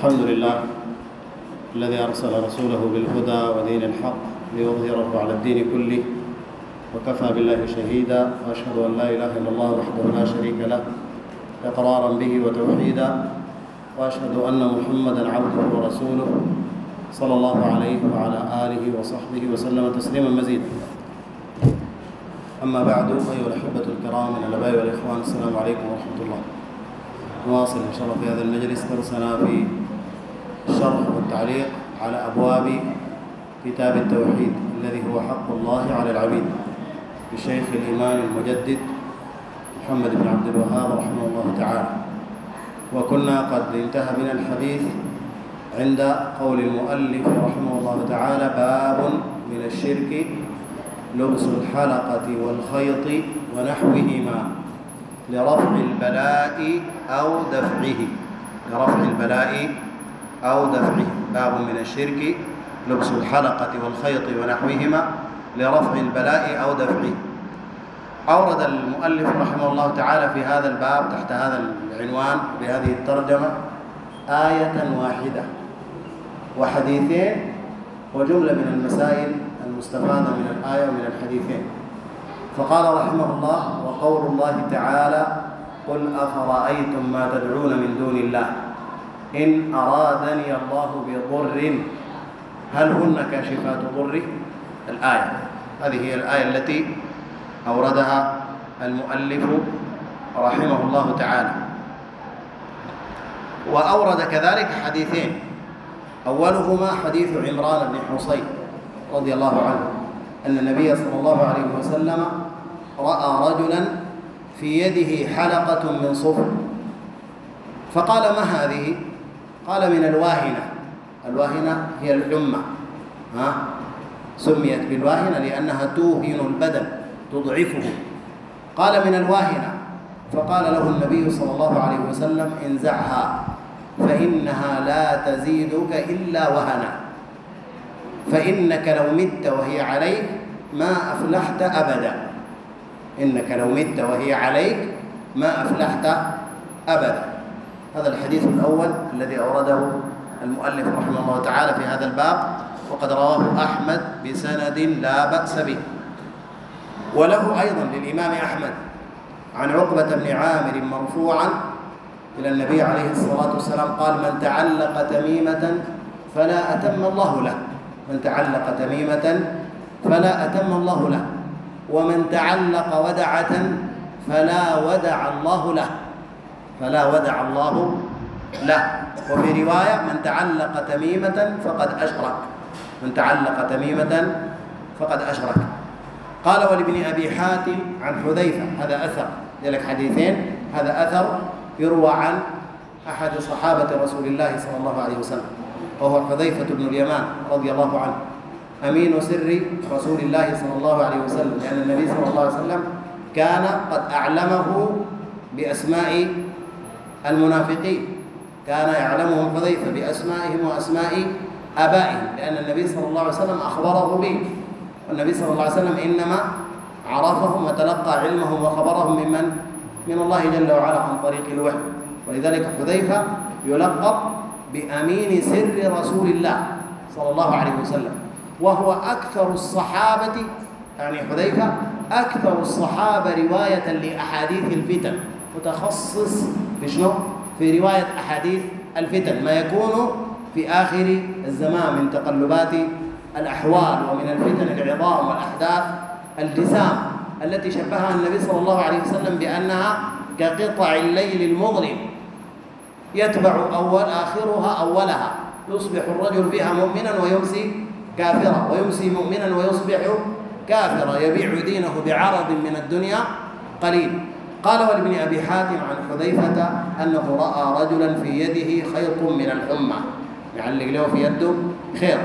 الحمد لله الذي أرسل رسوله بالهدى ودين الحق ليظهره على الدين كله، وكفى بالله شهيدا، وأشهد أن لا إله إلا الله وحده لا شريك له إقرارا به وتوحيدا، وأشهد أن محمدا عبده ورسوله صلى الله عليه وعلى آله وصحبه وسلم تسليما مزيدا. أما بعد، أيها الأحبة الكرام من الآباء والإخوان، السلام عليكم ورحمة الله. نواصل إن شاء الله في هذا المجلس درسنا في الشرح والتعليق على أبواب كتاب التوحيد الذي هو حق الله على العبيد للشيخ الإمام المجدد محمد بن عبد الوهاب رحمه الله تعالى. وكنا قد انتهى بنا الحديث عند قول المؤلف رحمه الله تعالى: باب من الشرك لبس الحلقة والخيط ونحوهما لرفع البلاء أو دفعه. لرفع البلاء أو دفعه. باب من الشرك لبس الحلقة والخيط ونحوهما لرفع البلاء أو دفعه. أورد المؤلف رحمه الله تعالى في هذا الباب تحت هذا العنوان بهذه الترجمة آية واحدة وحديثين وجملة من المسائل المستفادة من الآية ومن الحديثين. فقال رحمه الله: وقول الله تعالى: قل أفرأيتم ما تدعون من دون الله إن أرادني الله بضر هل هن كاشفات ضره. الآية هذه هي الآية التي أوردها المؤلف رحمه الله تعالى. وأورد كذلك حديثين، أولهما حديث عمران بن حصين رضي الله عنه أن النبي صلى الله عليه وسلم رأى رجلا في يده حلقة من صفر، فقال: ما هذه؟ قال: من الواهنة. الواهنة هي الحمى، سميت بالواهنة لأنها توهن البدن تضعفه. قال: من الواهنة. فقال له النبي صلى الله عليه وسلم: انزعها فإنها لا تزيدك إلا وهنا، فإنك لو مت وهي عليك ما أفلحت أبدا. إنك لو مت وهي عليك ما أفلحت أبدا. هذا الحديث الأول الذي أورده المؤلف رحمه الله تعالى في هذا الباب، وقد رواه أحمد بسند لا بأس به. وله أيضا للإمام أحمد عن عقبة بن عامر مرفوعا إلى النبي عليه الصلاة والسلام قال: من تعلق تميمة فلا أتم الله له. من تعلق تميمة فلا أتم الله له، ومن تعلق ودعة فلا ودع الله له. فلا ودع الله له. وفي رواية: من تعلق تميمة فقد أشرك. من تعلق تميمة فقد أشرك. قال: ولابن أبي حاتم عن حذيفة، هذا أثر ذلك حديثين، هذا أثر يروى عن أحد صحابة رسول الله صلى الله عليه وسلم، وهو حذيفة بن اليمان رضي الله عنه، أمين سر رسول الله صلى الله عليه وسلم، لأن النبي صلى الله عليه وسلم كان قد أعلمه بأسماء المنافقين، كان يعلمهم حذيفة بأسمائهم وأسماء آبائهم، لأن النبي صلى الله عليه وسلم أخبره به، والنبي صلى الله عليه وسلم إنما عرفهم وتلقى علمهم وخبرهم ممن؟ من الله جل وعلا عن طريق الوحي. ولذلك حذيفة يلقب بأمين سر رسول الله صلى الله عليه وسلم، وهو أكثر الصحابة، يعني حذيفة أكثر الصحابة رواية لأحاديث الفتن، متخصص في شنو؟ في رواية أحاديث الفتن، ما يكون في آخر الزمان من تقلبات الأحوال ومن الفتن العظام والأحداث الجسام التي شبهها النبي صلى الله عليه وسلم بأنها كقطع الليل المظلم يتبع آخرها أولها، يصبح الرجل فيها مؤمنا ويمسي كافرا، ويمسي مؤمنا ويصبح كافرا، يبيع دينه بعرض من الدنيا قليل. قال: ولابن أبي حاتم عن حذيفة أنه رأى رجلا في يده خيط من الحمى، يعلق له في يده خيط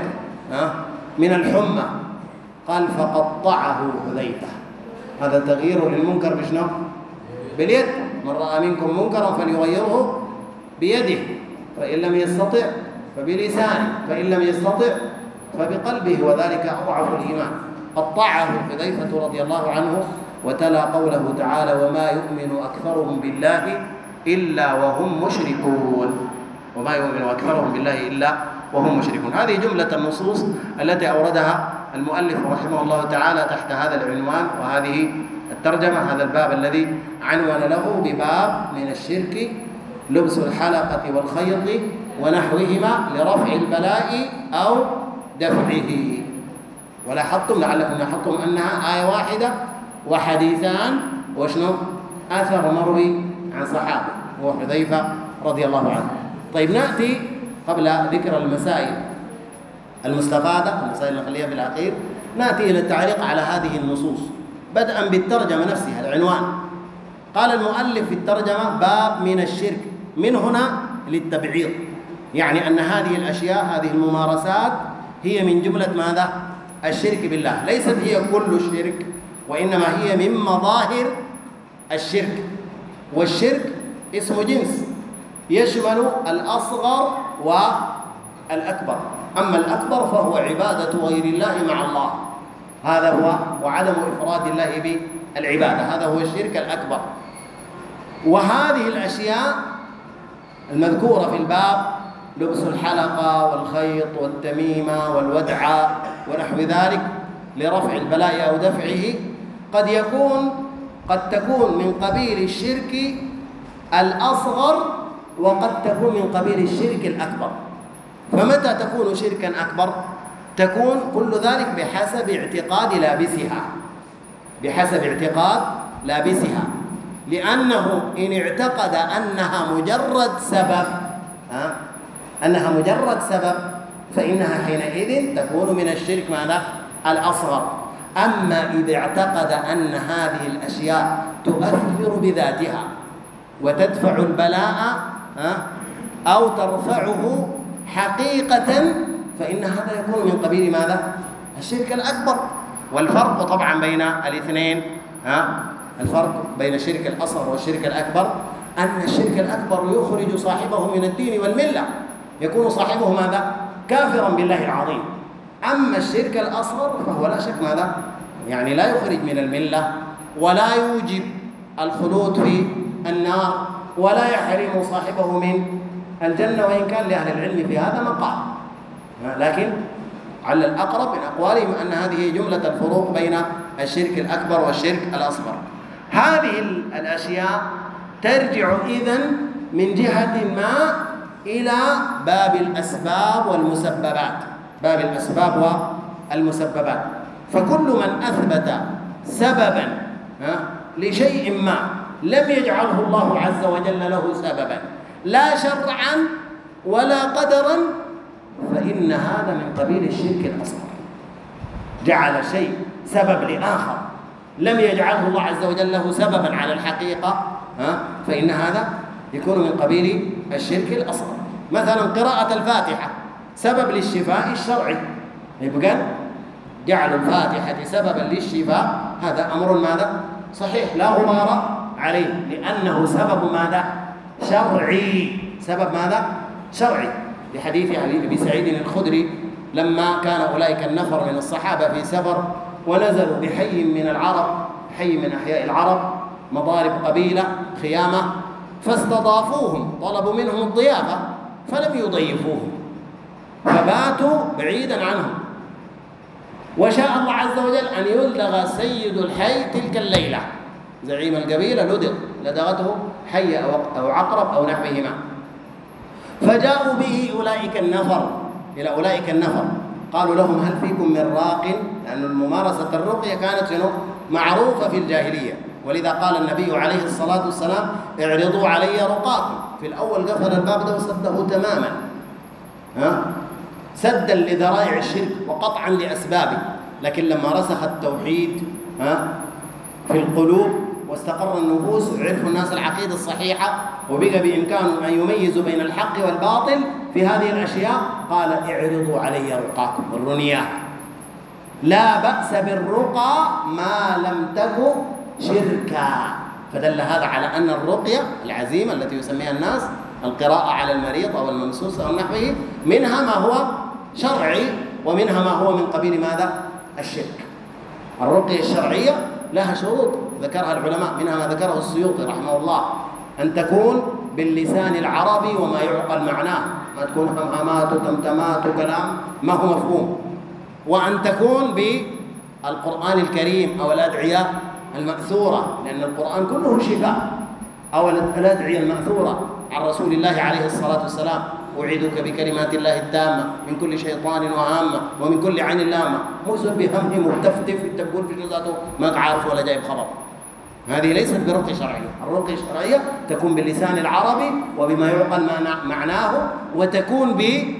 من الحمى. قال: فقطعه حذيفة. هذا تغيير للمنكر بشنو؟ باليد. من رأى منكم منكرا فليغيره بيده، فإن لم يستطع فبلسانه، فإن لم يستطع فبقلبه، وذلك أضعف الإيمان. قطعه حذيفة رضي الله عنه، وتلا قوله تعالى: وما يؤمن أكثرهم بالله إلا وهم مشركون. وما يؤمن أكثرهم بالله إلا وهم مشركون. هذه جملة النصوص التي أوردها المؤلف رحمه الله تعالى تحت هذا العنوان وهذه الترجمة، هذا الباب الذي عنون له بباب من الشرك لبس الحلقة والخيط ونحوهما لرفع البلاء أو دفعه. ولاحظتم لعلكم لاحظتم أنها آية واحدة وحديثان وشنو أثر مروي عن صحابة هو حذيفة رضي الله عنه. طيب نأتي قبل ذكر المسائل المستفادة، المسائل نخليها في الأخير، نأتي إلى التعليق على هذه النصوص بدءا بالترجمة نفسها العنوان. قال المؤلف في الترجمة باب من الشرك، من هنا للتبعيض، يعني أن هذه الأشياء هذه الممارسات هي من جملة ماذا؟ الشرك بالله، ليست هي كل الشرك وإنما هي من مظاهر الشرك. والشرك اسم جنس يشمل الأصغر والأكبر، أما الأكبر فهو عبادة غير الله مع الله، هذا هو، وعدم إفراد الله بالعبادة، هذا هو الشرك الأكبر. وهذه الأشياء المذكورة في الباب لبس الحلقة والخيط والتميمة والودعة ونحو ذلك لرفع البلاء أو دفعه قد تكون من قبيل الشرك الأصغر وقد تكون من قبيل الشرك الأكبر. فمتى تكون شركا أكبر؟ تكون كل ذلك بحسب اعتقاد لابسها، بحسب اعتقاد لابسها، لأنه إن اعتقد أنها مجرد سبب فإنها حينئذ تكون من الشرك ماذا؟ الأصغر. أما إذا اعتقد أن هذه الأشياء تؤثر بذاتها وتدفع البلاء أو ترفعه حقيقة فإن هذا يكون من قبيل ماذا؟ الشرك الأكبر. والفرق طبعا بين الاثنين، الفرق بين الشرك الأصغر والشرك الأكبر أن الشرك الأكبر يخرج صاحبه من الدين والملة، يكون صاحبه ماذا؟ كافرا بالله العظيم. أما الشرك الأصغر فهو لا شك ماذا؟ يعني لا يخرج من الملة ولا يوجب الخلود في النار ولا يحرم صاحبه من الجنة، وإن كان لأهل العلم في هذا مقال، لكن على الأقرب من أقوالهم أن هذه جملة الفروق بين الشرك الأكبر والشرك الأصغر. هذه الأشياء ترجع إذن من جهة ما إلى باب الأسباب والمسببات، باب الأسباب والمسببات. فكل من أثبت سببا لشيء ما لم يجعله الله عز وجل له سببا لا شرعا ولا قدرا فإن هذا من قبيل الشرك الأصغر. جعل شيء سبب لآخر لم يجعله الله عز وجل له سببا على الحقيقة، فإن هذا يكون من قبيل الشرك الأصغر. مثلا قراءة الفاتحة سبب للشفاء الشرعي، يبقى جعل الفاتحة سببا للشفاء هذا أمر ماذا؟ صحيح لا غبار عليه، لأنه سبب ماذا؟ شرعي، سبب ماذا؟ شرعي. لحديث علي بن سعيد الخدري لما كان أولئك النفر من الصحابة في سفر ونزلوا بحي من العرب، حي من أحياء العرب، مضارب قبيلة خيامة، فاستضافوهم، طلبوا منهم الضيافة فلم يضيفوهم فباتوا بعيدا عنهم. وشاء الله عز وجل أن يلدغ سيد الحي تلك الليلة، زعيم القبيلة لدغته حية أو عقرب أو نحوهما، فجاءوا به أولئك النفر إلى أولئك النفر، قالوا لهم هل فيكم من راق؟ لأن ممارسة الرقية كانت معروفة في الجاهلية، ولذا قال النبي عليه الصلاة والسلام اعرضوا علي رقاكم. في الأول قفل الباب ده وسده تماما، سدا لذرائع الشرك وقطعا لأسبابه. لكن لما رسخ التوحيد في القلوب واستقر النفوس وعرفوا الناس العقيدة الصحيحة وبقى بإمكانهم أن يميزوا بين الحق والباطل في هذه الأشياء، قال اعرضوا علي رقاكم، الرنيات لا بأس بالرقى ما لم تكن شركا. فدل هذا على أن الرقية العزيمة التي يسميها الناس القراءة على المريض أو الممسوس أو نحوه منها ما هو شرعي ومنها ما هو من قبيل ماذا؟ الشرك. الرقية الشرعية لها شروط ذكرها العلماء، منها ما ذكره السيوطي رحمه الله، أن تكون باللسان العربي وما يعقل معناه، ما تكون همهمات وتمتمات وكلام ما هو مفهوم، وأن تكون بالقرآن الكريم أو الأدعية المأثورة، لأن القرآن كله شفاء، أو الأدعية المأثورة عن رسول الله عليه الصلاة والسلام: أعيذك بكلمات الله التامة من كل شيطان وهامة ومن كل عين لامة. مو بهمهم وتفتف تقول في ذاته ما عارف ولا جايب خبر. هذه ليست برقية شرعية. الرقية الشرعية تكون باللسان العربي وبما يعقل معناه، وتكون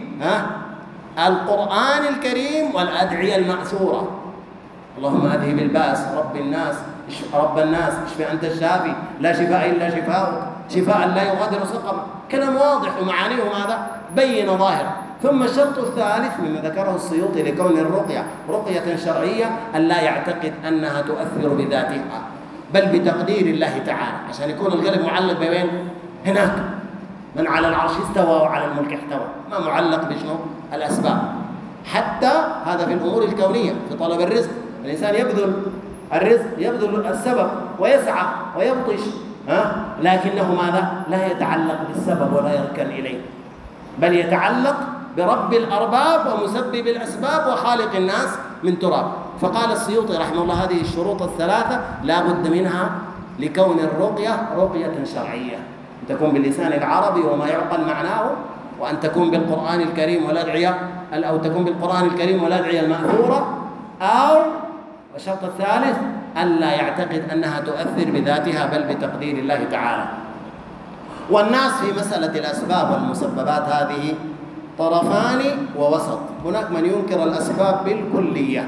بالقرآن الكريم والأدعية المأثورة. اللهم أذهب الباس، رب الناس اشف أنت الشافي، لا شفاء إلا شفاؤك، شفاء لا يغادر سقما. كلام واضح ومعانيه ماذا؟ بين ظاهرة. ثم الشرط الثالث مما ذكره السيوطي لكون الرقية رقية شرعية أن لا يعتقد أنها تؤثر بذاتها بل بتقدير الله تعالى، عشان يكون القلب معلق بين هناك من على العرش استوى وعلى الملك احتوى، ما معلق بشنو؟ الأسباب. حتى هذا في الأمور الكونية، في طلب الرزق الإنسان يبذل الرزق، يبذل السبب ويسعى ويبطش، لكنه ماذا؟ لا يتعلق بالسبب ولا يركن إليه، بل يتعلق برب الأرباب ومسبب الأسباب وخالق الناس من تراب. فقال السيوطي رحمه الله: هذه الشروط الثلاثة لا بد منها لكون الرقية رقية شرعية، أن تكون باللسان العربي وما يعقل معناه، وأن تكون بالقرآن الكريم والأدعية، أو تكون بالقرآن الكريم والأدعية المأثورة، أو والشرط الثالث أن لا يعتقد أنها تؤثر بذاتها بل بتقدير الله تعالى. والناس في مسألة الأسباب والمسببات هذه طرفان ووسط. هناك من ينكر الأسباب بالكلية،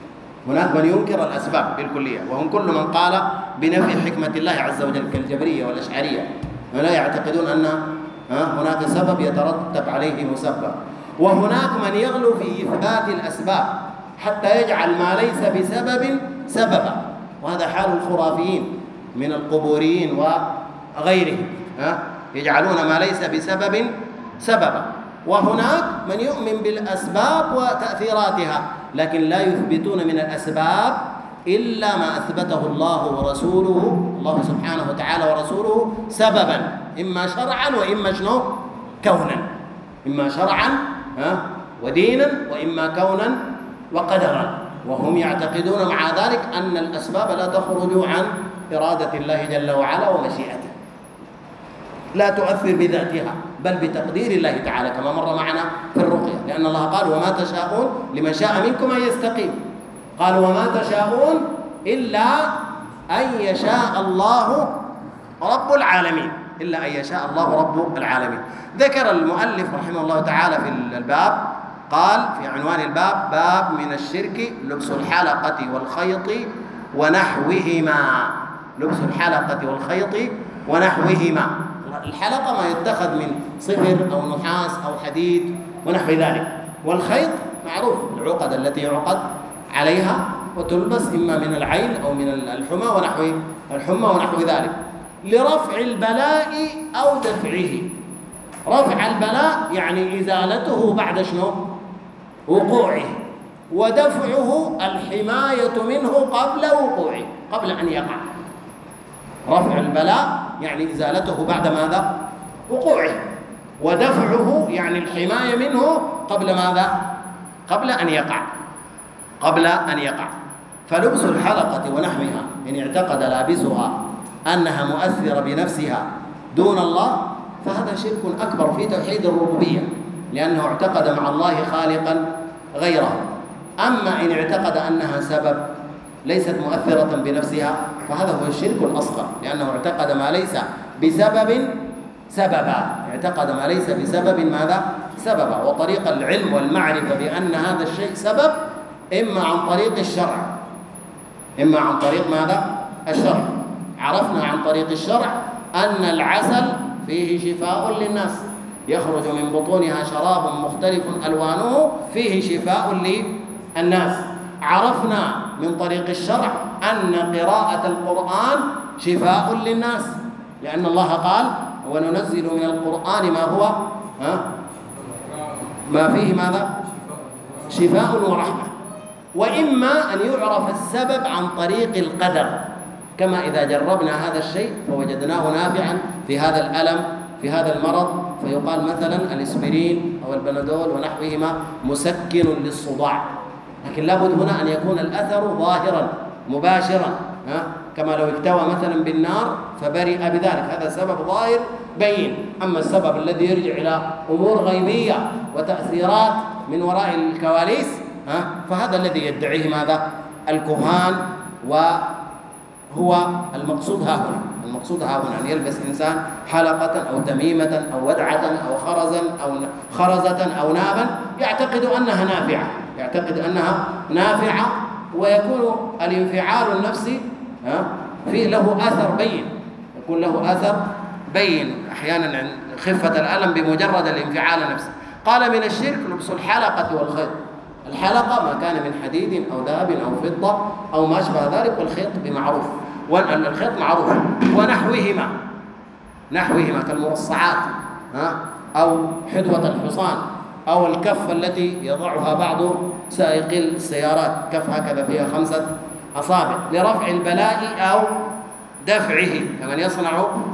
وهم كل من قال بنفي حكمة الله عز وجل كالجبرية والأشعرية، ولا يعتقدون أن هناك سبب يترتب عليه مسبب. وهناك من يغلو في إثبات الأسباب حتى يجعل ما ليس بسبب سببا، وهذا حال الخرافيين من القبوريين وغيرهم، يجعلون ما ليس بسبب سببا. وهناك من يؤمن بالأسباب وتأثيراتها لكن لا يثبتون من الأسباب إلا ما أثبته الله ورسوله، الله سبحانه وتعالى ورسوله، سببا إما شرعا وإما شنو؟ كونا، إما شرعا ودينا، وإما كونا وقدرا. وهم يعتقدون مع ذلك أن الأسباب لا تخرج عن إرادة الله جل وعلا ومشيئته، لا تؤثر بذاتها بل بتقدير الله تعالى، كما مر معنا في الرقية، لأن الله قال: وما تشاءون لمن شاء منكم أن يستقيم. قال: وما تشاءون إلا أن يشاء الله رب العالمين، إلا أن يشاء الله رب العالمين. ذكر المؤلف رحمه الله تعالى في الباب، قال في عنوان الباب: باب من الشرك لبس الحلقة والخيط ونحوهما. لبس الحلقة والخيط ونحوهما. الحلقة ما يتخذ من صفر أو نحاس أو حديد ونحو ذلك، والخيط معروف العقد التي يعقد عليها وتلبس إما من العين أو من الحمى ونحو ذلك، لرفع البلاء أو دفعه. رفع البلاء يعني إزالته بعد شنو؟ وقوعه، ودفعه الحماية منه قبل وقوعه، قبل أن يقع. رفع البلاء يعني إزالته بعد ماذا؟ وقوعه، ودفعه يعني الحماية منه قبل ماذا؟ قبل أن يقع. فلبس الحلقة ونحوها إن اعتقد لابسها أنها مؤثرة بنفسها دون الله فهذا شرك أكبر في توحيد الربوبية، لأنه اعتقد مع الله خالقا غيره. أما إن اعتقد أنها سبب ليست مؤثرة بنفسها فهذا هو الشرك الأصغر، لأنه اعتقد ما ليس بسبب سببا، اعتقد ما ليس بسبب ماذا؟ سببا. وطريق العلم والمعرفة بأن هذا الشيء سبب إما عن طريق الشرع، إما عن طريق ماذا؟ الشرع. عرفنا عن طريق الشرع أن العسل فيه شفاء للناس، يخرج من بطونها شراب مختلف ألوانه فيه شفاء للناس. عرفنا من طريق الشرع أن قراءة القرآن شفاء للناس، لأن الله قال: وننزل من القرآن ما هو ما فيه ماذا؟ شفاء ورحمة. وإما أن يعرف السبب عن طريق القدر، كما إذا جربنا هذا الشيء فوجدناه نافعا في هذا الألم في هذا المرض فيقال مثلا الإسبرين أو البنادول ونحوهما مسكن للصداع، لكن لابد هنا أن يكون الأثر ظاهرا مباشرا، كما لو اكتوى مثلا بالنار فبرئ بذلك، هذا سبب ظاهر بين. أما السبب الذي يرجع إلى أمور غيبية وتأثيرات من وراء الكواليس فهذا الذي يدعيه ماذا؟ الكهان، وهو المقصود ها هنا، المقصود ها هنا أن يلبس إنسان حلقة أو تميمة أو ودعة أو خرزة أو نابا يعتقد أنها نافعة، يعتقد أنها نافعة، ويكون الانفعال النفسي فيه له أثر بين، يكون له أثر بين أحيانا خفة الألم بمجرد الانفعال النفسي. قال من الشرك لبس الحلقة والخيط. الحلقة ما كان من حديد أو ذهب أو فضة أو ما أشبه ذلك، والخيط بمعروف، والخيط معروف، ونحوهما كالمرصعات أو حدوة الحصان أو الكف التي يضعها بعض سائقي السيارات، كف هكذا فيها 5 أصابع لرفع البلاء أو دفعه، كمن يصنع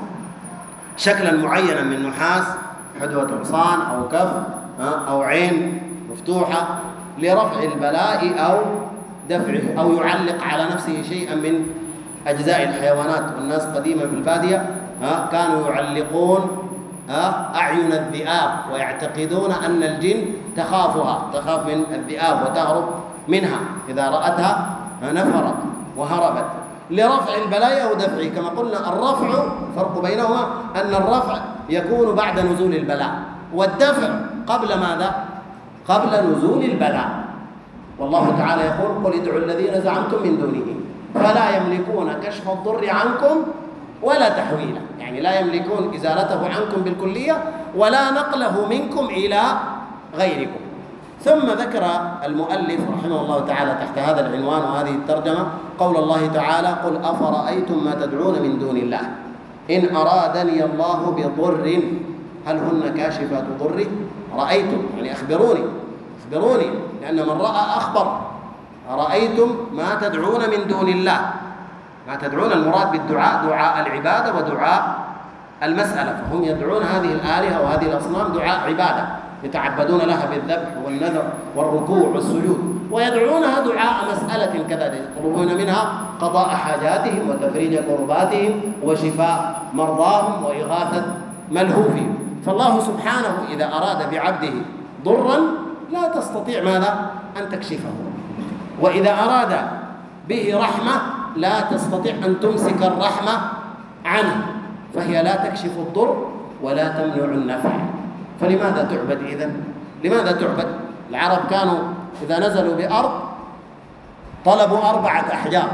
شكلا معينا من نحاس، حدوة حصان أو كف أو عين مفتوحة لرفع البلاء أو دفعه، أو يعلق على نفسه شيئا من أجزاء الحيوانات. والناس قديما في البادية كانوا يعلقون أعين الذئاب ويعتقدون أن الجن تخاف من الذئاب وتهرب منها، إذا رأتها نفرت وهربت لرفع البلاء أو دفعه. كما قلنا الرفع فرق بينهما أن الرفع يكون بعد نزول البلاء، والدفع قبل ماذا؟ قبل نزول البلاء. والله تعالى يقول قل ادعوا الذين زعمتم من دونه فلا يملكون كشف الضر عنكم ولا تحويله، يعني لا يملكون إزالته عنكم بالكلية ولا نقله منكم إلى غيركم. ثم ذكر المؤلف رحمه الله تعالى تحت هذا العنوان وهذه الترجمة قول الله تعالى قل أفرأيتم ما تدعون من دون الله إن أرادني الله بضر هل هن كاشفات ضره؟ رأيتم يعني أخبروني، لأن من رأى أخبر. أرأيتم ما تدعون من دون الله، ما تدعون المراد بالدعاء دعاء العبادة ودعاء المسألة، فهم يدعون هذه الآلهة وهذه الأصنام دعاء عبادة، يتعبدون لها بالذبح والنذر والركوع والسجود، ويدعونها دعاء مسألة كذلك، يطلبون منها قضاء حاجاتهم وتفريج كرباتهم وشفاء مرضاهم وإغاثة ملهوفهم. فالله سبحانه إذا أراد بعبده ضرا لا تستطيع ماذا؟ أن تكشفه، وإذا أراد به رحمة لا تستطيع أن تمسك الرحمة عنه، فهي لا تكشف الضر ولا تمنع النفع. فلماذا تعبد إذن؟ لماذا تعبد؟ العرب كانوا إذا نزلوا بأرض طلبوا 4 أحجار،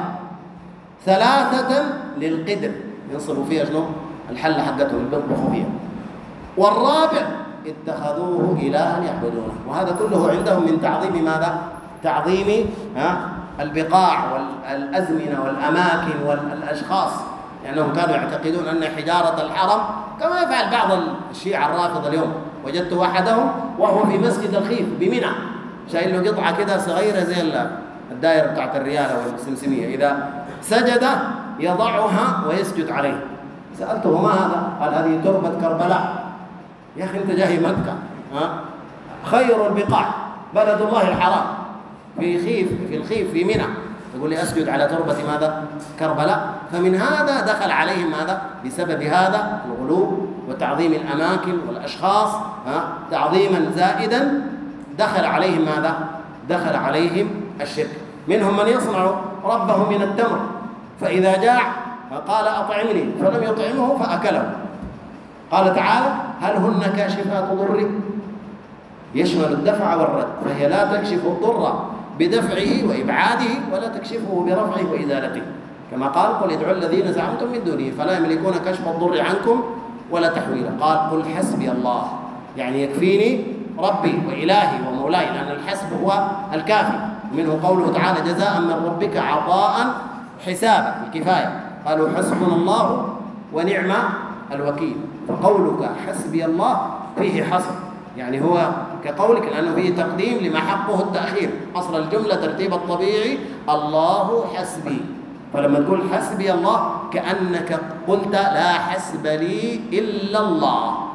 3 للقدر ينصبوا فيها شنو؟ الحلة حقتهم بيطبخوا فيها، والرابع اتخذوه إلها يعبدونه. وهذا كله عندهم من تعظيم ماذا؟ تعظيم البقاع والأزمنة والأماكن والأشخاص، لأنهم كانوا يعتقدون أن حجارة الحرم كما يفعل بعض الشيعة الرافضة اليوم. وجدت أحدهم وهو في مسجد الخيف بمنى شايل له قطعة كده صغيرة زي الدائرة بتاعت الريالة والسمسمية، إذا سجد يضعها ويسجد عليه. سألته ما هذا؟ قال هذه تربة كربلاء. يا أخي أنت جاي مكة خير البقاع بلد الله الحرام في الخيف في منى، يقول لي أسجد على تربة ماذا؟ كربلاء. فمن هذا دخل عليهم ماذا؟ بسبب هذا الغلو وتعظيم الأماكن والأشخاص تعظيما زائدا دخل عليهم ماذا؟ دخل عليهم الشرك. منهم من يصنع ربه من التمر فإذا جاع فقال أطعمني فلم يطعمه فأكله. قال تعالى هل هن كاشفات ضره؟ يشمل الدفع والرد، فهي لا تكشف الضر بدفعه وإبعاده ولا تكشفه برفعه وإزالته، كما قال قل ادعوا الذين زعمتم من دونه فلا يملكون كشف الضر عنكم ولا تحويله. قال قل حسبي الله، يعني يكفيني ربي وإلهي ومولاي، لأن الحسب هو الكافي. منه قوله تعالى جزاء من ربك عطاء حسابا، الكفاية. قالوا حسبنا الله ونعم الوكيل. فقولك حسبي الله فيه حصر، يعني هو كقولك لأنه فيه تقديم لما حقه التأخير. أصل الجملة ترتيب الطبيعي الله حسبي، فلما تقول حسبي الله كأنك قلت لا حسب لي إلا الله،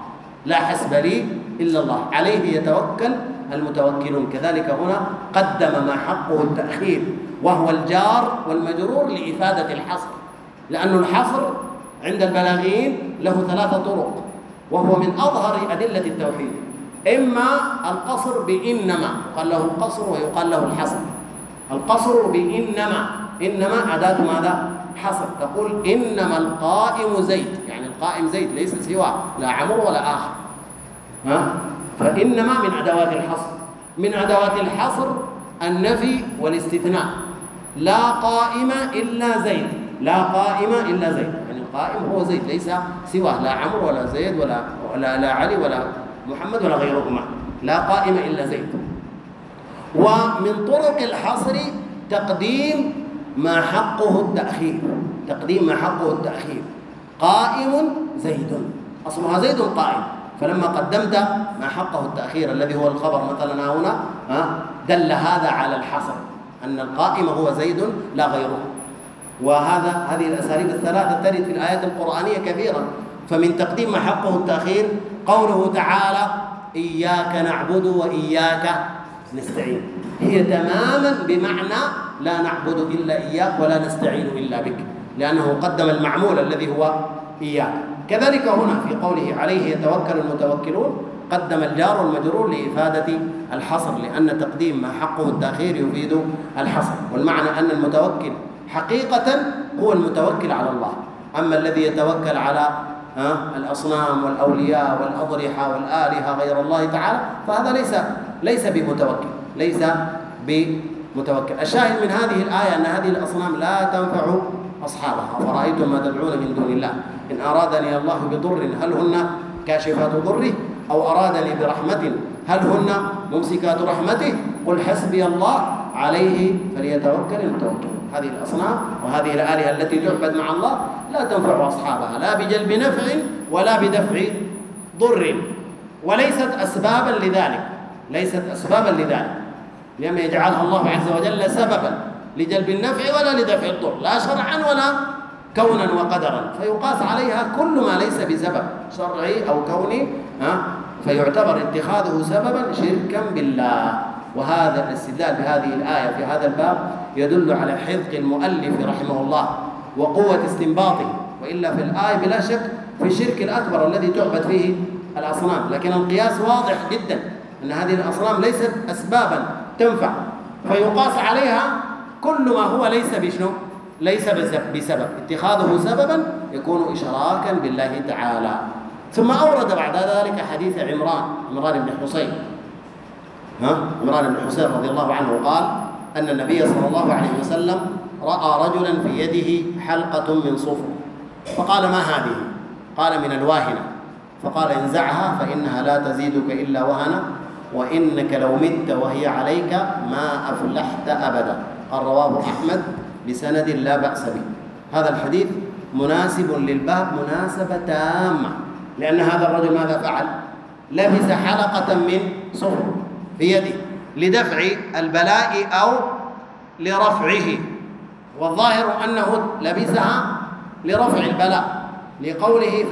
لا حسب لي إلا الله، عليه يتوكل المتوكلون. كذلك هنا قدم ما حقه التأخير وهو الجار والمجرور لإفادة الحصر، لأن الحصر عند البلاغيين له 3 طرق، وهو من أظهر أدلة التوحيد. إما القصر بإنما، قال له القصر ويقال له الحصر. القصر بإنما، إنما أداة ماذا؟ حصر. تقول إنما القائم زيد، يعني القائم زيد ليس سواه، لا عمرو ولا آخر. فإنما من أدوات الحصر. من أدوات الحصر النفي والاستثناء، لا قائم إلا زيد، لا قائم إلا زيد، يعني القائم هو زيد ليس سواه، لا عمرو ولا زيد ولا علي ولا محمد ولا غيرهما، لا قائم إلا زيد. ومن طرق الحصر تقديم ما حقه التأخير، تقديم ما حقه التأخير. قائم زيد، أصلها زيد قائم، فلما قدمت ما حقه التأخير الذي هو الخبر مثلا هنا دل هذا على الحصر، أن القائم هو زيد لا غيره. هذه الأساليب الثلاثة ترد في الآيات القرآنية كثيرا. فمن تقديم ما حقه التأخير قوله تعالى إياك نعبد وإياك نستعين، هي تماما بمعنى لا نعبد إلا إياك ولا نستعين إلا بك، لأنه قدم المعمول الذي هو إياك. كذلك هنا في قوله عليه يتوكل المتوكلون قدم الجار والمجرور لإفادة الحصر، لأن تقديم ما حقه التأخير يفيد الحصر. والمعنى أن المتوكل حقيقة هو المتوكل على الله. أما الذي يتوكل على الأصنام والأولياء والأضرحة والآلهة غير الله تعالى فهذا ليس بمتوكل، ليس بمتوكل. الشاهد من هذه الآية أن هذه الأصنام لا تنفع أصحابها. أفرأيتم ما تدعون من دون الله إن أرادني الله بضر هل هن كاشفات ضره أو أرادني برحمة هل هن ممسكات رحمته قل حسبي الله عليه فليتوكل المتوكلون. هذه الأصنام وهذه الآلهة التي تعبد مع الله لا تنفع أصحابها لا بجلب نفع ولا بدفع ضر، وليست أسبابا لذلك، ليست أسبابا لذلك، لم يجعلها الله عز وجل سببا لجلب النفع ولا لدفع الضر، لا شرعا ولا كونا وقدرا، فيقاس عليها كل ما ليس بسبب شرعي أو كوني فيعتبر اتخاذه سببا شركا بالله. وهذا الاستدلال بهذه الآية في هذا الباب يدل على حذق المؤلف رحمه الله وقوة استنباطه، وإلا في الآية بلا شك في الشرك الأكبر الذي تعبد فيه الأصنام، لكن القياس واضح جدا أن هذه الأصنام ليست أسبابا تنفع، فيقاس عليها كل ما هو ليس بسبب، اتخاذه سببا يكون إشراكا بالله تعالى. ثم أورد بعد ذلك حديث عمران بن حسين عمران بن حسين رضي الله عنه قال أن النبي صلى الله عليه وسلم رأى رجلا في يده حلقة من صفر فقال ما هذه؟ قال من الواهنة، فقال انزعها فإنها لا تزيدك إلا وهنا وإنك لو مت وهي عليك ما أفلحت أبدا. قال رواه أحمد بسند لا بأس به. هذا الحديث مناسب للباب مناسبة تامة، لأن هذا الرجل ماذا فعل؟ لبس حلقة من صفر في يده لدفع البلاء أو لرفعه، والظاهر أنه لبسها لرفع البلاء لقوله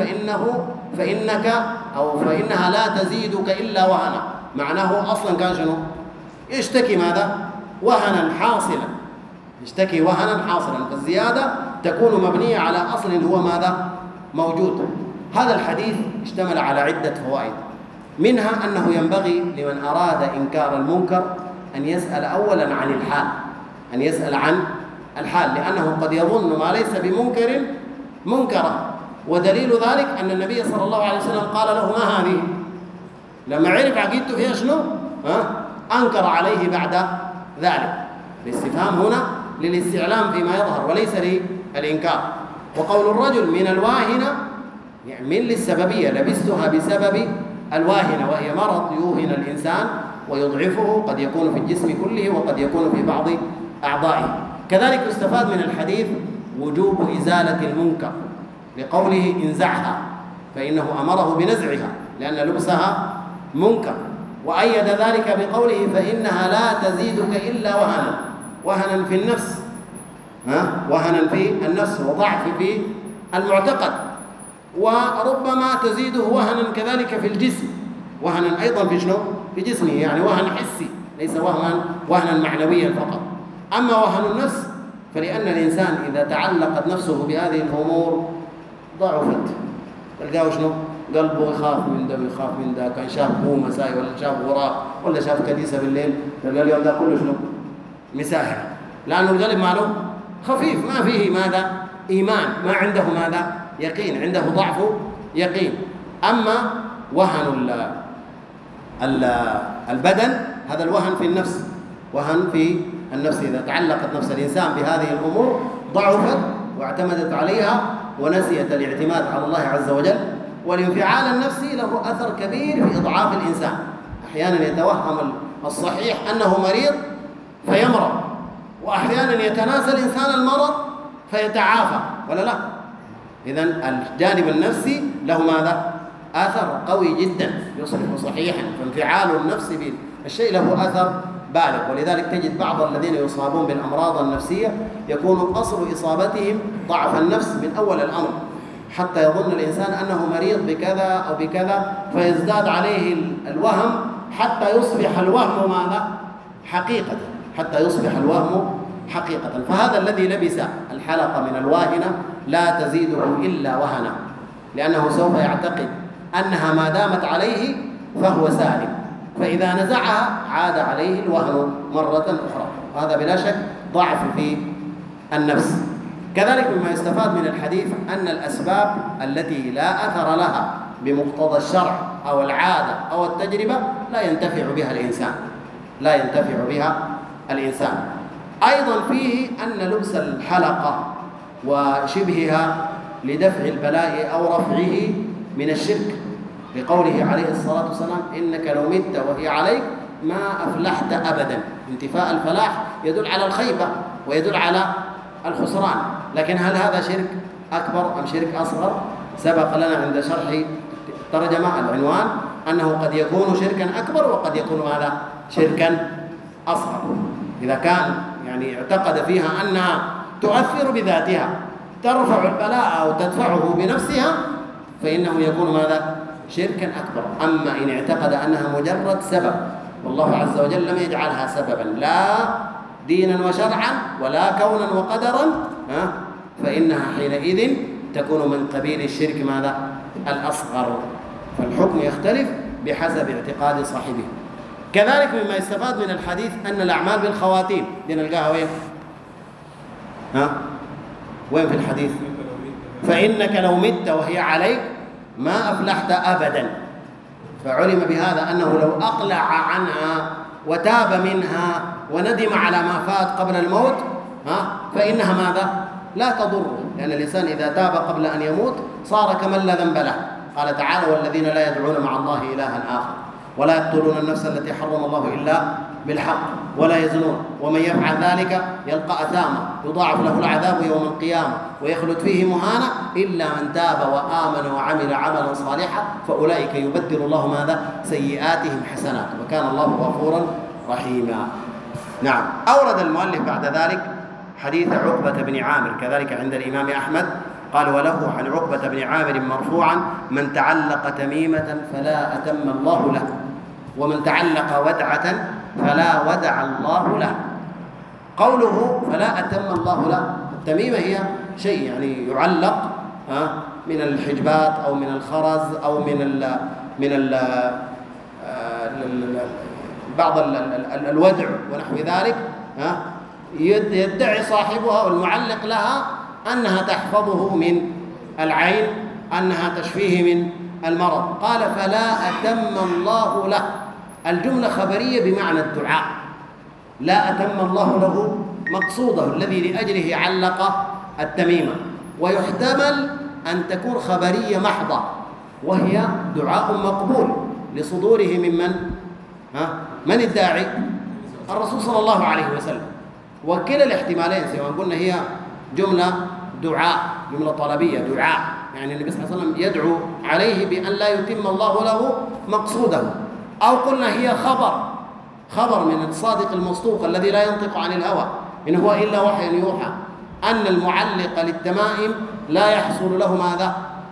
فإنها لا تزيدك إلا وهنا، معناه أصلا كان شنو؟ يشتكي ماذا؟ وهنا حاصلا، يشتكي وهنا حاصلا، فالزيادة تكون مبنية على أصل هو ماذا؟ موجود. هذا الحديث اشتمل على عدة فوائد، منها أنه ينبغي لمن أراد إنكار المنكر أن يسأل أولا عن الحال، أن يسأل عن الحال، لأنه قد يظن ما ليس بمنكر منكرا، ودليل ذلك أن النبي صلى الله عليه وسلم قال له ما هذه؟ لما عرف عقيدته فيها شنو؟ أنكر عليه بعد ذلك. الاستفهام هنا للاستعلام فيما يظهر وليس للإنكار. وقول الرجل من الواهنة يعني من للسببية، لبستها بسبب الواهنة وهي مرض يوهن الإنسان ويضعفه، قد يكون في الجسم كله وقد يكون في بعض أعضائه. كذلك يستفاد من الحديث وجوب إزالة المنكر لقوله انزعها، فإنه أمره بنزعها لأن لبسها منكر، وأيد ذلك بقوله فإنها لا تزيدك إلا وهنا، وهنا في النفس، وهنا في النفس وضعف في المعتقد. وربما تزيده وهنا كذلك في الجسم، وهنا أيضا في شنو؟ في جسمه، يعني وهن حسي ليس وهنا معنويا فقط. أما وهن النفس فلأن الإنسان إذا تعلقت نفسه بهذه الأمور ضعفت، تلقاه شنو؟ قلبه يخاف من ده ويخاف من ده، كان شاف هو مساي ولا شاف غراب ولا شاف كنيسة بالليل، تلقى اليوم ده كله شنو؟ مساحة، لأنه القلب ماله خفيف، ما فيه ماذا؟ إيمان، ما عنده ماذا؟ يقين، عنده ضعف يقين. أما وهن البدن هذا الوهن في النفس، وهن في النفس، إذا تعلقت نفس الإنسان بهذه الأمور ضعفت واعتمدت عليها ونسيت الاعتماد على الله عز وجل. والانفعال النفسي له أثر كبير في إضعاف الإنسان، أحيانا يتوهم الصحيح أنه مريض فيمرض، وأحيانا يتناسى الإنسان المرض فيتعافى، ولا لا؟ إذن الجانب النفسي له ماذا؟ أثر قوي جدا يصبح صحيحا، فانفعال النفس بالشيء له أثر بالغ. ولذلك تجد بعض الذين يصابون بالأمراض النفسية يكون أصل إصابتهم ضعف النفس من أول الأمر، حتى يظن الإنسان أنه مريض بكذا أو بكذا فيزداد عليه الوهم حتى يصبح الوهم ماذا؟ حقيقة، حتى يصبح الوهم حقيقة. فهذا الذي لبس الحلقة من الواهنة لا تزيده إلا وهنا، لأنه سوف يعتقد أنها ما دامت عليه فهو سالم، فإذا نزعها عاد عليه الوهن مرة أخرى. هذا بلا شك ضعف في النفس. كذلك مما يستفاد من الحديث أن الأسباب التي لا أثر لها بمقتضى الشرع أو العادة أو التجربة لا ينتفع بها الإنسان، لا ينتفع بها الإنسان. أيضا فيه أن لبس الحلقة وشبهها لدفع البلاء أو رفعه من الشرك، بقوله عليه الصلاة والسلام إنك لو مت وهي عليك ما أفلحت أبدا. انتفاء الفلاح يدل على الخيبة ويدل على الخسران، لكن هل هذا شرك أكبر أم شرك أصغر؟ سبق لنا عند شرح ترجمة العنوان أنه قد يكون شركا أكبر وقد يكون هذا شركا أصغر. إذا كان يعني اعتقد فيها أنها تؤثر بذاتها، ترفع البلاء أو تدفعه بنفسها، فإنه يكون ماذا؟ شركا أكبر. أما إن اعتقد أنها مجرد سبب والله عز وجل لم يجعلها سببا لا دينا وشرعا ولا كونا وقدرا، فإنها حينئذ تكون من قبيل الشرك ماذا؟ الأصغر. فالحكم يختلف بحسب اعتقاد صاحبه. كذلك مما يستفاد من الحديث أن الأعمال بالخواتيم. دي نلقاها وين؟ وين في الحديث؟ فإنك لو مت وهي عليك ما أفلحت أبدا. فعلم بهذا أنه لو أقلع عنها وتاب منها وندم على ما فات قبل الموت فإنها ماذا؟ لا تضره، لأن الإنسان إذا تاب قبل أن يموت صار كمن لا ذنب له. قال تعالى والذين لا يدعون مع الله إلها آخر ولا يقتلون النفس التي حرم الله إلا بالحق ولا يزنون ومن يفعل ذلك يلقى أثاما يضاعف له العذاب يوم القيامة ويخلد فيه مهانا إلا من تاب وآمن وعمل عملا صالحا فأولئك يبدل الله ماذا؟ سيئاتهم حسنات وكان الله غفورا رحيما. نعم. أورد المؤلف بعد ذلك حديث عقبة بن عامر كذلك عند الإمام أحمد، قال وله عن عقبة بن عامر مرفوعا من تعلق تميمة فلا أتم الله له ومن تعلق ودعة فلا ودع الله له. قوله فلا أتم الله له، التميمة هي شيء يعني يعلق من الحجبات أو من الخرز أو من بعض الودع ونحو ذلك، يدعي صاحبها والمعلق لها أنها تحفظه من العين، أنها تشفيه من المرض. قال فلا أتم الله له، الجملة خبرية بمعنى الدعاء، لا أتم الله له مقصوده الذي لأجله علق التميمة، ويحتمل أن تكون خبرية محضة وهي دعاء مقبول لصدوره من الداعي؟ الرسول صلى الله عليه وسلم. وكلا الاحتمالين سواء قلنا هي جملة دعاء، جملة طلبية دعاء، يعني النبي صلى الله عليه وسلم يدعو عليه بأن لا يتم الله له مقصوده، أو قلنا هي خبر من الصادق المصدوق الذي لا ينطق عن الهوى إن هو إلا وحي يوحى، أن المعلق للتمائم لا يحصل له ماذا؟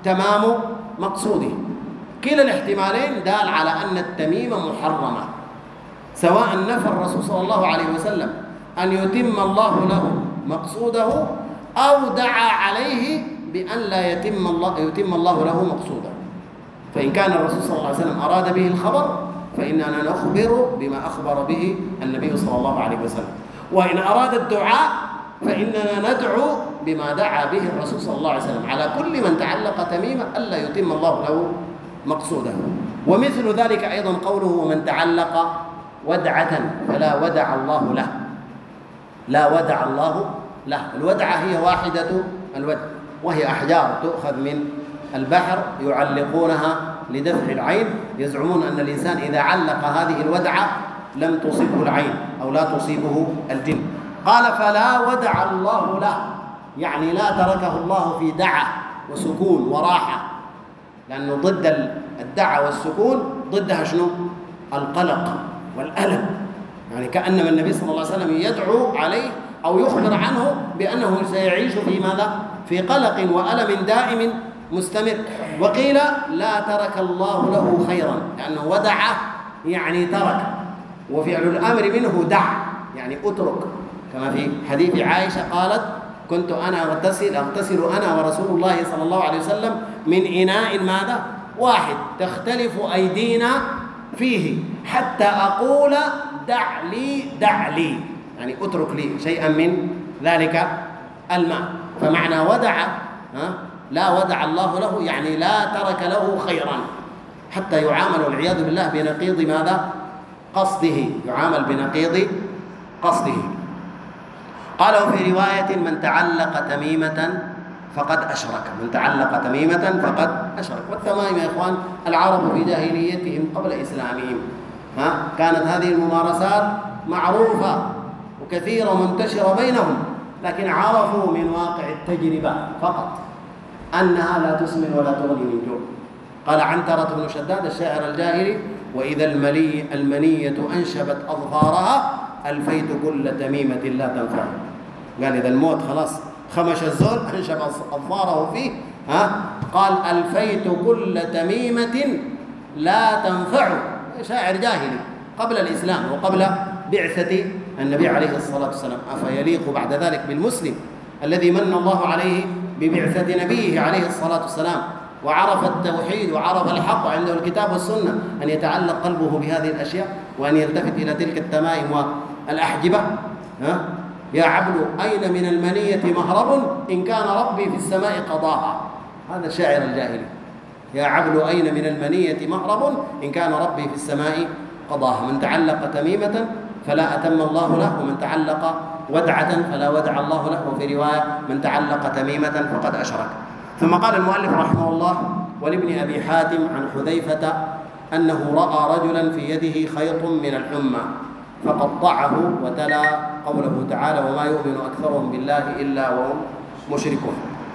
تمام مقصوده. كلا الاحتمالين دال على أن التميمة محرمة، سواء نفى الرسول صلى الله عليه وسلم أن يتم الله له مقصوده أو دعا عليه بأن لا يتم الله له مقصوده. فإن كان الرسول صلى الله عليه وسلم أراد به الخبر فإننا نخبر بما أخبر به النبي صلى الله عليه وسلم، وإن أراد الدعاء فإننا ندعو بما دعا به الرسول صلى الله عليه وسلم على كل من تعلق تميمة ألا يتم الله له مقصوده. ومثل ذلك أيضا قوله ومن تعلق ودعة فلا ودع الله له، لا ودع الله له. الودعة هي واحدة الودع، وهي أحجار تؤخذ من البحر يعلقونها لدفع العين، يزعمون أن الإنسان إذا علق هذه الودعة لم تصيبه العين أو لا تصيبه الجن. قال فلا ودع الله له، يعني لا تركه الله في دعة وسكون وراحة، لأنه ضد الدعة والسكون ضدها شنو؟ القلق والألم. يعني كأنما النبي صلى الله عليه وسلم يدعو عليه أو يخبر عنه بأنه سيعيش في ماذا؟ في قلق وألم دائم مستمر. وقيل لا ترك الله له خيرا، لأنه ودع يعني ترك، وفعل الأمر منه دع يعني أترك، كما في حديث عائشة قالت كنت أنا أغتسل أنا ورسول الله صلى الله عليه وسلم من إناء ماذا؟ واحد، تختلف أيدينا فيه حتى أقول دع لي يعني أترك لي شيئا من ذلك الماء. فمعنى ودع لا ودع الله له يعني لا ترك له خيرا، حتى يعامل والعياذ بالله بنقيض ماذا؟ قصده، يعامل بنقيض قصده. قالوا في رواية من تعلق تميمة فقد أشرك، من تعلق تميمة فقد أشرك. والتمائم يا إخوان العرب في جاهليتهم قبل إسلامهم كانت هذه الممارسات معروفة وكثيرة منتشرة بينهم، لكن عرفوا من واقع التجربة فقط أنها لا تسمن ولا تغني من جوع. قال عنترة بن شداد الشاعر الجاهلي وإذا المنية أنشبت أظفارها ألفيت كل تميمة لا تنفع. قال إذا الموت خلاص خمش الزول أنشب أظفاره فيه قال ألفيت كل تميمة لا تنفع. شاعر جاهلي قبل الإسلام وقبل بعثة النبي عليه الصلاة والسلام. أفيليق بعد ذلك بالمسلم الذي من الله عليه ببعثة نبيه عليه الصلاة والسلام وعرف التوحيد وعرف الحق عنده الكتاب والسنة أن يتعلق قلبه بهذه الأشياء وأن يلتفت إلى تلك التمائم والأحجبة؟ يا عبد أين من المنية مهرب إن كان ربي في السماء قضاها. هذا الشاعر الجاهلي. يا عبد أين من المنية مهرب إن كان ربي في السماء قضاها. من تعلق تميمة فلا أتم الله له، ومن تعلق ودعة فلا ودع الله له، وفي رواية من تعلق تميمة فقد أشرك. ثم قال المؤلف رحمه الله ولابن أبي حاتم عن حذيفة أنه رأى رجلا في يده خيط من الحمى فقطعه وتلا قوله تعالى وما يؤمن أكثرهم بالله إلا وهم مشركون.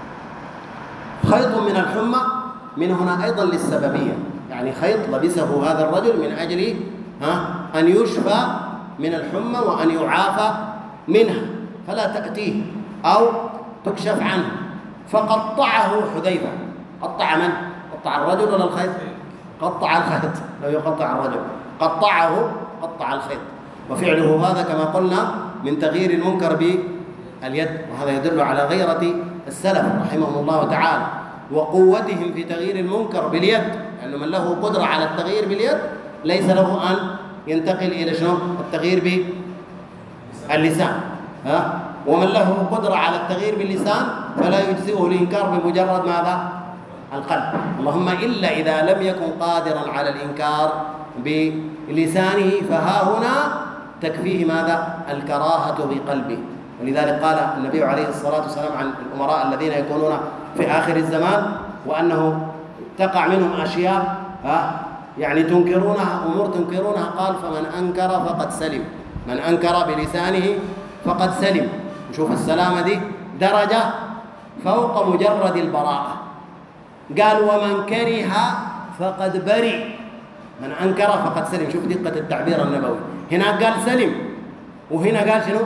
خيط من الحمى من هنا أيضا للسببية، يعني خيط لبسه هذا الرجل من أجل أن يشفى من الحمى وأن يعافى منها فلا تأتيه أو تكشف عنه. فقطعه حذيفة. قطع من؟ قطع الرجل ولا الخيط؟ قطع الخيط. لو يقطع الرجل قطعه قطع الخيط. وفعله هذا كما قلنا من تغيير المنكر باليد، وهذا يدل على غيرة السلف رحمهم الله تعالى وقوتهم في تغيير المنكر باليد، لأن من له قدرة على التغيير باليد ليس له أن ينتقل إلى شنو؟ التغيير باللسان. ومن له قدرة على التغيير باللسان فلا يجزئه الإنكار بمجرد ماذا؟ القلب، اللهم إلا إذا لم يكن قادرا على الإنكار بلسانه فها هنا تكفيه ماذا؟ الكراهة بقلبه. ولذلك قال النبي عليه الصلاة والسلام عن الأمراء الذين يكونون في آخر الزمان وأنه تقع منهم أشياء يعني تنكرونها، أمور تنكرونها، قال فمن أنكر فقد سلم. من أنكر بلسانه فقد سلم. نشوف السلامة دي درجة فوق مجرد البراءة. قال ومن كره فقد برئ. من أنكر فقد سلم. شوف دقة التعبير النبوي، هنا قال سلم وهنا قال شنو؟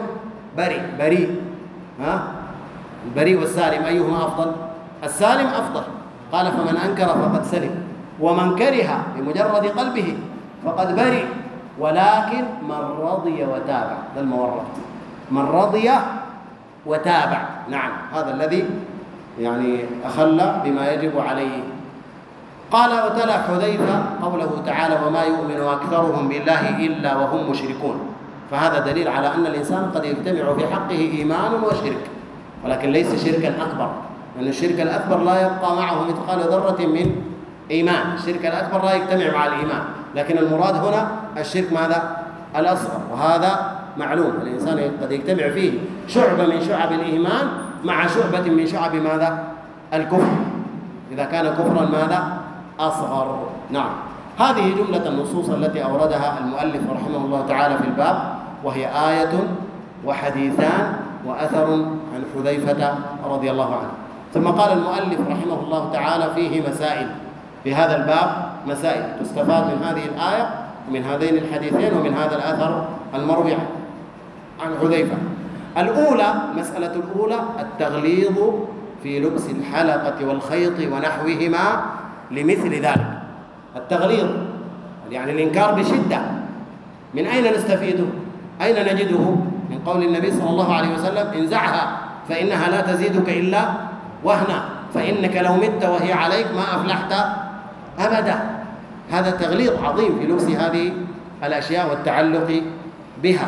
بريء. البريء والسالم أيهما أفضل؟ السالم أفضل. قال فمن أنكر فقد سلم، ومن كره بمجرد قلبه فقد برئ، ولكن من رضي وتابع، ده المورد، من رضي وتابع، نعم هذا الذي يعني أخل بما يجب عليه. قال وتلا حذيفة قوله تعالى وما يؤمن أكثرهم بالله إلا وهم مشركون، فهذا دليل على أن الإنسان قد يجتمع في حقه إيمان وشرك، ولكن ليس شركا أكبر، لأن الشرك الأكبر لا يبقى معه مثقال ذرة من إيمان، الشرك الأكبر لا يجتمع مع الإيمان، لكن المراد هنا الشرك ماذا؟ الأصغر، وهذا معلوم الإنسان قد يجتمع فيه شعبة من شعب الإيمان مع شعبة من شعب ماذا؟ الكفر، إذا كان كفرا ماذا؟ أصغر. نعم، هذه جملة النصوص التي أوردها المؤلف رحمه الله تعالى في الباب، وهي آية وحديثان وأثر عن حذيفة رضي الله عنه. ثم قال المؤلف رحمه الله تعالى فيه مسائل، في هذا الباب مسائل تستفاد من هذه الآية ومن هذين الحديثين ومن هذا الأثر المروي عن حذيفة. الأولى، مسألة الأولى التغليظ في لبس الحلقة والخيط ونحوهما لمثل ذلك. التغليظ يعني الإنكار بشدة، من أين نستفيده؟ أين نجده؟ من قول النبي صلى الله عليه وسلم انزعها فإنها لا تزيدك إلا وهنا، فإنك لو مت وهي عليك ما أفلحت أبدا. هذا تغليظ عظيم في لبس هذه الأشياء والتعلق بها.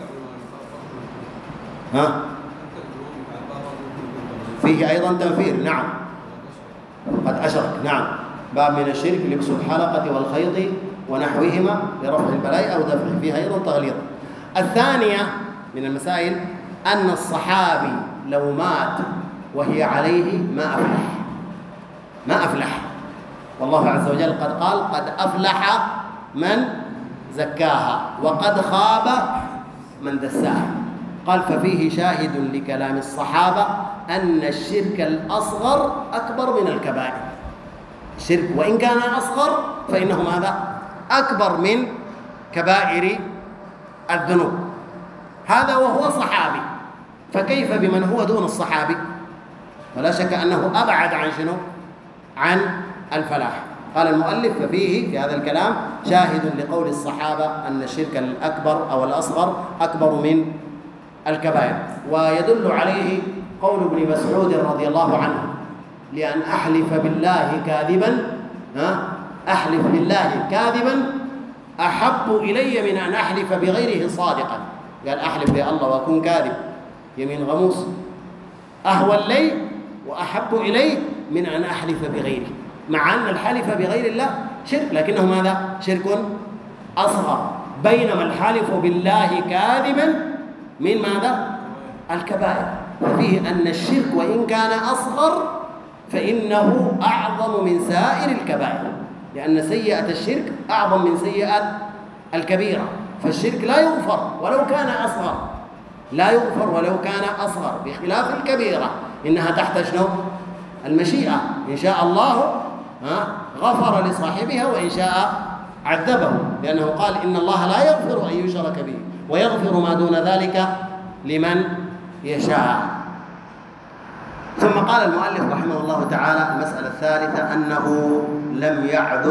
فيه أيضا تنفير، نعم قد أشرك، نعم، باب من الشرك لبس الحلقة والخيط ونحوهما لرفع البلاء أو دفعه، فيها أيضا تغليظ. الثانية من المسائل أن الصحابي لو مات وهي عليه ما أفلح، والله عز وجل قد قال قد أفلح من زكاها وقد خاب من دساها. قال ففيه شاهد لكلام الصحابة أن الشرك الأصغر أكبر من الكبائر. الشرك وإن كان أصغر فإنه ماذا؟ أكبر من كبائر الذنوب. هذا وهو صحابي، فكيف بمن هو دون الصحابي؟ ولا شك أنه أبعد عن شنو؟ عن الفلاح. قال المؤلف ففيه في هذا الكلام شاهد لقول الصحابة أن الشرك الأكبر أو الأصغر أكبر من الكبائر، ويدل عليه قول ابن مسعود رضي الله عنه لأن أحلف بالله كاذبا أحلف بالله كاذبا أحب إلي من أن أحلف بغيره صادقا. قال أحلف بالله وأكون كاذب، يمين غموس، أهوى لي وأحب إلي من أن أحلف بغيره، مع أن الحلف بغير الله شرك، لكنه ماذا؟ شرك أصغر، بينما الحلف بالله كاذبا من ماذا؟ الكبائر. ففيه أن الشرك وإن كان أصغر فإنه أعظم من سائر الكبائر، لأن سيئة الشرك أعظم من سيئة الكبيرة، فالشرك لا يغفر ولو كان أصغر، لا يغفر ولو كان أصغر، بخلاف الكبيرة إنها تحت شنو؟ المشيئة، إن شاء الله غفر لصاحبها وإن شاء عذبه، لأنه قال إن الله لا يغفر أن يشرك به ويغفر ما دون ذلك لمن يشاء. ثم قال المؤلف رحمه الله تعالى المسألة الثالثة أنه لم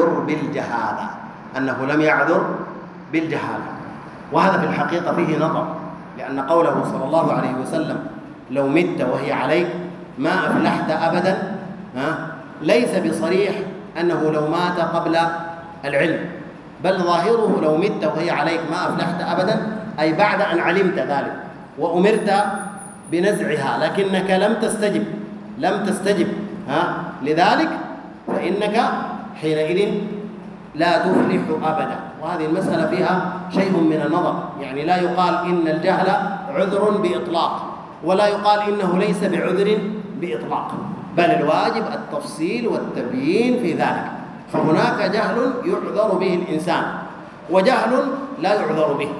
يعذر بالجهالة، وهذا في الحقيقة فيه نظر، لأن قوله صلى الله عليه وسلم لو مت وهي عليك ما أفلحت أبدا ليس بصريح أنه لو مات قبل العلم، بل ظاهره لو مت وهي عليك ما أفلحت أبدا أي بعد أن علمت ذلك وأمرت بنزعها لكنك لم تستجب لذلك، فإنك حينئذ لا تفلح أبدا. وهذه المسألة فيها شيء من النظر، يعني لا يقال إن الجهل عذر بإطلاق، ولا يقال إنه ليس بعذر بإطلاق، بل الواجب التفصيل والتبيين في ذلك. فهناك جهل يعذر به الإنسان وجهل لا يعذر به،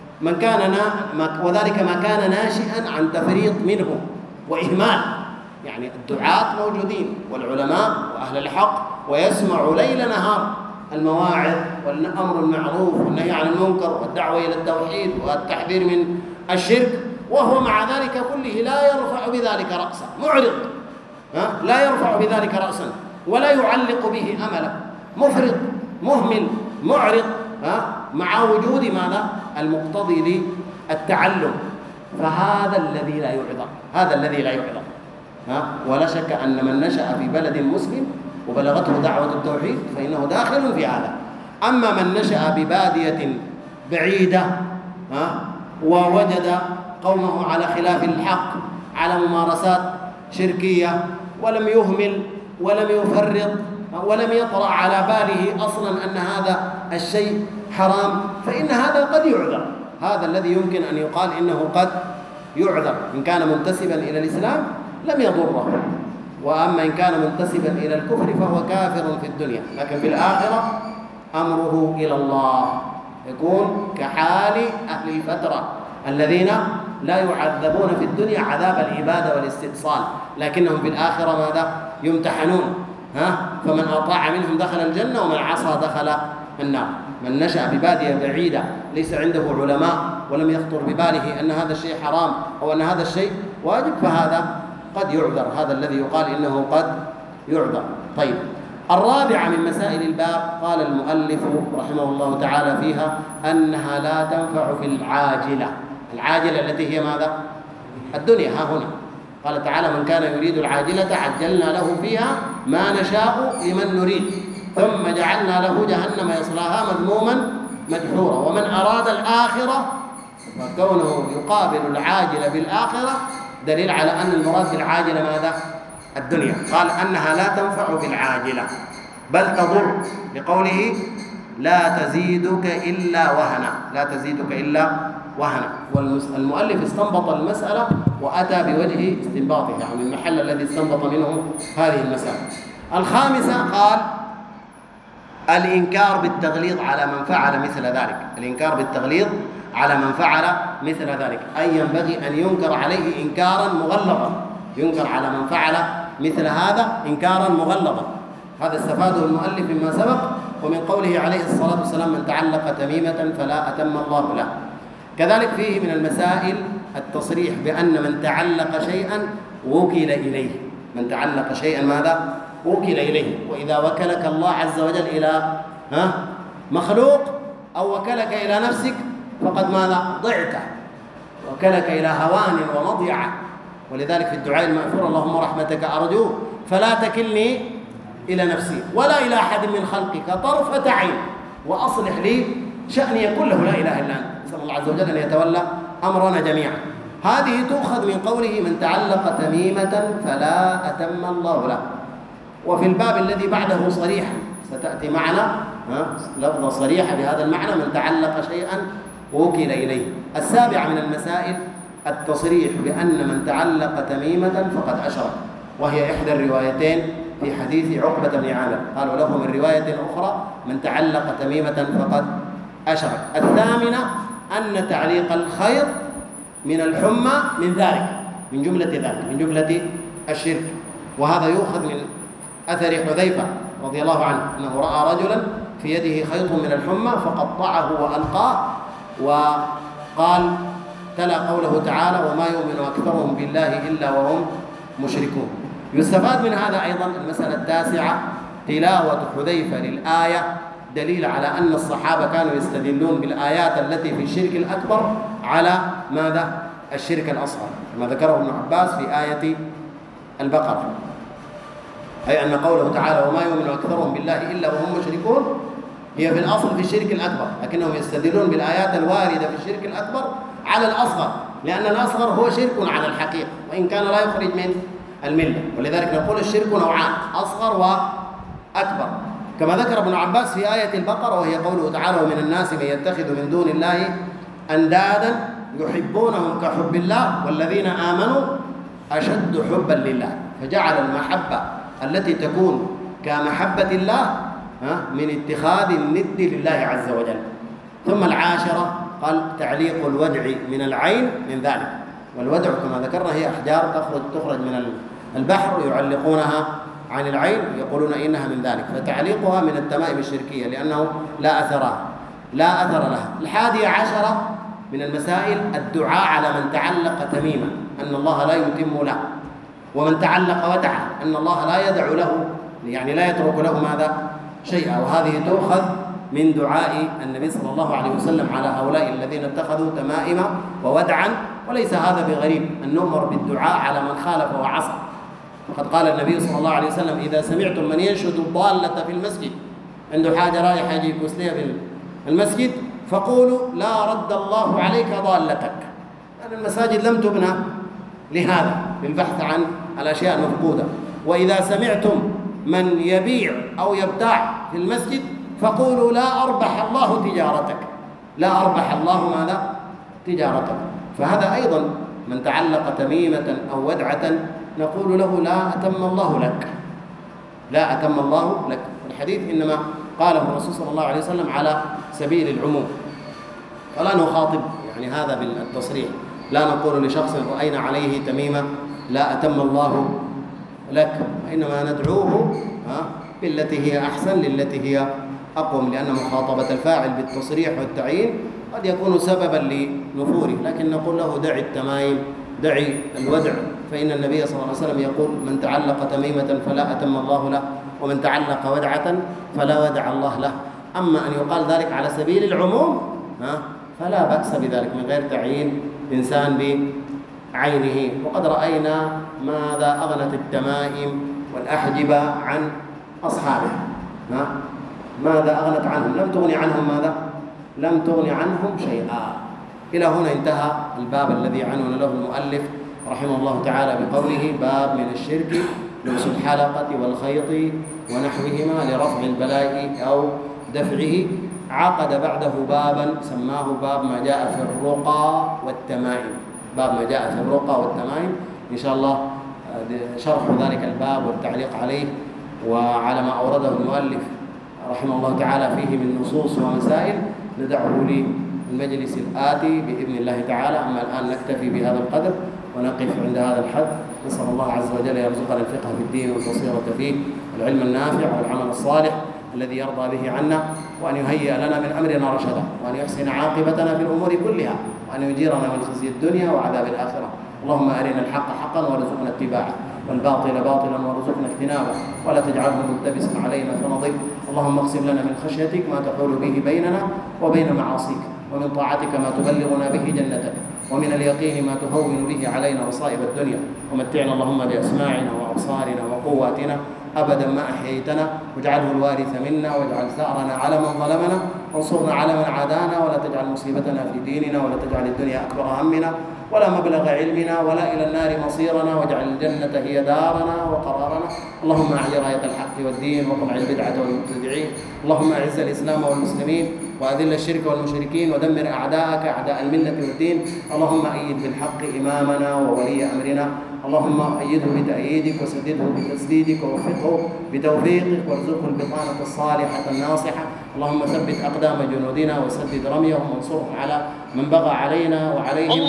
وذلك ما كان ناشئا عن تفريط منه وإهمال. يعني الدعاة موجودين والعلماء وأهل الحق ويسمع ليل نهار المواعظ والأمر بالمعروف والنهي عن المنكر والدعوة إلى التوحيد والتحذير من الشرك، وهو مع ذلك كله لا يرفع بذلك رأسا، معرض لا يرفع بذلك رأسا، ولا يعلق به أمله، مفرط مهمل معرض مع وجود ماذا؟ المقتضي للتعلم، فهذا الذي لا يعذر، هذا الذي لا يعذر. ولا شك أن من نشأ في بلد مسلم وبلغته دعوة التوحيد فإنه داخل في هذا. أما من نشأ ببادية بعيدة ووجد قومه على خلاف الحق، على ممارسات شركية، ولم يهمل ولم يفرط ولم يطرأ على باله أصلا أن هذا الشيء حرام، فإن هذا قد يعذر. هذا الذي يمكن أن يقال إنه قد يعذر. إن كان منتسبا إلى الإسلام لم يضره، وأما إن كان منتسبا إلى الكفر فهو كافر في الدنيا، لكن في الآخرة أمره إلى الله، يكون كحال أهل الفترة الذين لا يعذبون في الدنيا عذاب العبادة والاستئصال، لكنهم في الآخرة ماذا؟ يمتحنون. فمن أطاع منهم دخل الجنة ومن عصى دخل النار. من نشأ ببادية بعيدة ليس عنده علماء ولم يخطر بباله أن هذا الشيء حرام أو أن هذا الشيء واجب، فهذا قد يعذر، هذا الذي يقال إنه قد يعذر. طيب، الرابعة من مسائل الباب قال المؤلف رحمه الله تعالى فيها أنها لا تنفع في العاجلة. العاجلة التي هي ماذا؟ الدنيا. ها هنا قال تعالى: من كان يريد العاجلة عجلنا له فيها ما نشاء لمن نريد ثم جعلنا له جهنم يصلاها مذموما مدحورا. ومن أراد الآخرة، وكونه يقابل العاجلة بالآخرة دليل على أن المراد بالعاجلة ماذا؟ الدنيا. قال أنها لا تنفع في العاجلة بل تضر، لقوله: لا تزيدك إلا وهنا، لا تزيدك إلا وهنا. والمؤلف استنبط المسألة وأتى بوجه استنباطها، يعني المحل الذي استنبط منه هذه المسألة. الخامسة قال: الإنكار بالتغليظ على من فعل مثل ذلك. الإنكار بالتغليظ على من فعل مثل ذلك، أي ينبغي أن ينكر عليه إنكارا مغلظا، ينكر على من فعل مثل هذا إنكارا مغلظا. هذا استفاده المؤلف مما سبق، ومن قوله عليه الصلاة والسلام: من تعلق تميمة فلا أتم الله له. كذلك فيه من المسائل التصريح بأن من تعلق شيئا وكل إليه. من تعلق شيئا ماذا؟ وكل إليه. وإذا وكلك الله عز وجل إلى مخلوق أو وكلك إلى نفسك فقد ماذا؟ ضعت، وكلك إلى هوان ومضيعة. ولذلك في الدعاء المأثور: اللهم رحمتك أرجو فلا تكلني إلى نفسي ولا إلى أحد من خلقك طرفة عين وأصلح لي شأني كله لا إله إلا أنت. نسأل الله عز وجل أن يتولى أمرنا جميعا. هذه تؤخذ من قوله: من تعلق تميمة فلا أتم الله له. وفي الباب الذي بعده صريحا ستأتي معنا لفظة صريحة بهذا المعنى: من تعلق شيئا وكل إليه. السابعة من المسائل التصريح بأن من تعلق تميمة فقد أشرك، وهي إحدى الروايتين في حديث عقبة بن عامر، قالوا له من رواية أخرى: من تعلق تميمة فقد أشرك. الثامنة أن تعليق الخيط من الحمى من ذلك، من جملة ذلك، من جملة الشرك. وهذا يؤخذ من أثر حذيفة رضي الله عنه أنه رأى رجلا في يده خيط من الحمى فقطعه وألقاه، وقال تلا قوله تعالى: وما يؤمن أكثرهم بالله إلا وهم مشركون. يستفاد من هذا أيضا المسألة التاسعة: تلاوة حذيفة للآية دليل على أن الصحابة كانوا يستدلون بالآيات التي في الشرك الأكبر على ماذا؟ الشرك الأصغر، كما ذكره ابن عباس في آية البقرة، أي أن قوله تعالى: وما يؤمن أكثرهم بالله إلا وهم مشركون، هي في الأصل في الشرك الأكبر، لكنهم يستدلون بالآيات الواردة في الشرك الأكبر على الأصغر، لأن الأصغر هو شرك على الحقيقة وإن كان لا يخرج من الملة. ولذلك نقول الشرك نوعان: أصغر وأكبر، كما ذكر ابن عباس في آية البقرة، وهي قوله تعالى: ومن الناس من يتخذ من دون الله أندادا يحبونهم كحب الله والذين آمنوا أشد حبا لله. فجعل المحبة التي تكون كمحبة الله من اتخاذ الند لله عز وجل. ثم العاشرة قال: تعليق الودع من العين من ذلك. والودع كما ذكرنا هي أحجار تخرج من البحر يعلقونها عن العين، يقولون إنها من ذلك، فتعليقها من التمائم الشركية لأنه لا أثر لها. الحادية عشرة من المسائل الدعاء على من تعلق تميما أن الله لا يتم له، ومن تعلق ودعه أن الله لا يدع له يعني لا يترك له ماذا؟ شيئا. وهذه تؤخذ من دعاء النبي صلى الله عليه وسلم على هؤلاء الذين اتخذوا تمائم وودعا، وليس هذا بغريب أن نؤمر بالدعاء على من خالف وعصى. وقد قال النبي صلى الله عليه وسلم: إذا سمعتم من ينشد الضالة في المسجد، عنده حاجة رايح يجي يكسلها في المسجد، فقولوا: لا رد الله عليك ضالتك. يعني المساجد لم تبنى لهذا، للبحث عن الأشياء المفقودة. وإذا سمعتم من يبيع أو يبتاع في المسجد، فقولوا: لا أربح الله تجارتك. لا أربح الله ماذا؟ تجارتك. فهذا أيضا من تعلق تميمة أو ودعة نقول له: لا أتم الله لك، لا أتم الله لك. الحديث إنما قاله الرسول صلى الله عليه وسلم على سبيل العموم، ولا نخاطب يعني هذا بالتصريح. لا نقول لشخص رأينا عليه تميمة: لا أتم الله لك، وإنما ندعوه بالتي هي أحسن للتي هي أقوم، لأن مخاطبة الفاعل بالتصريح والتعيين قد يكون سببا لنفوره. لكن نقول له: دع التمايم، دعي الودع، فإن النبي صلى الله عليه وسلم يقول: من تعلق تميمة فلا أتم الله له، ومن تعلق ودعة فلا ودع الله له. أما أن يقال ذلك على سبيل العموم فلا بأس بذلك من غير تعيين إنسان بعينه. وقد رأينا ماذا أغنت التمائم والأحجبة عن أصحابها، ماذا أغنت عنهم؟ لم تغني عنهم ماذا؟ لم تغني عنهم شيئا. إلى هنا انتهى الباب الذي عنون له المؤلف رحمه الله تعالى بقوله: باب من الشرك لبس الحلقة والخيط ونحوهما لرفع البلاء أو دفعه. عقد بعده بابا سماه باب ما جاء في الرقى والتمائم. باب ما جاء في الرقى والتمائم، إن شاء الله شرح ذلك الباب والتعليق عليه وعلى ما أورده المؤلف رحمه الله تعالى فيه من نصوص ومسائل ندعه للمجلس الآتي بإذن الله تعالى. أما الآن نكتفي بهذا القدر ونقف عند هذا الحد. نسأل الله عز وجل يرزقنا الفقه في الدين والبصيرة فيه والعلم النافع والعمل الصالح الذي يرضى به عنا، وأن يهيئ لنا من أمرنا رشدا، وأن يحسن عاقبتنا في الأمور كلها، وأن يجيرنا من خزي الدنيا وعذاب الآخرة. اللهم أرنا الحق حقا وارزقنا اتباعه، والباطل باطلا وارزقنا اجتنابه، ولا تجعله ملتبسا علينا فنضل. اللهم اقسم لنا من خشيتك ما تحول به بيننا وبين معاصيك، ومن طاعتك ما تبلغنا به جنتك، ومن اليقين ما تهون به علينا مصائب الدنيا. ومتعنا اللهم بأسماعنا وأبصارنا وقواتنا أبدا ما أحييتنا، واجعله الوارث منا، واجعل ثأرنا على من ظلمنا، وانصرنا على من عادانا، ولا تجعل مصيبتنا في ديننا، ولا تجعل الدنيا أكبر همنا ولا مبلغ علمنا، ولا إلى النار مصيرنا، واجعل الجنة هي دارنا وقرارنا. اللهم أعل راية الحق والدين، وقمع البدعة والمبتدعين. اللهم أعز الإسلام والمسلمين، وأذل الشرك والمشركين، ودمر أعداءك أعداء الملة والدين. اللهم أيد بالحق إمامنا وولي أمرنا، اللهم أيده بتأييدك، وسدده بتسديدك، ووفقه بتوفيقك، وارزقه البطانة الصالحة الناصحة. اللهم ثبت أقدام جنودنا، وسدد رميهم، وانصرهم على من بغى علينا وعليهم.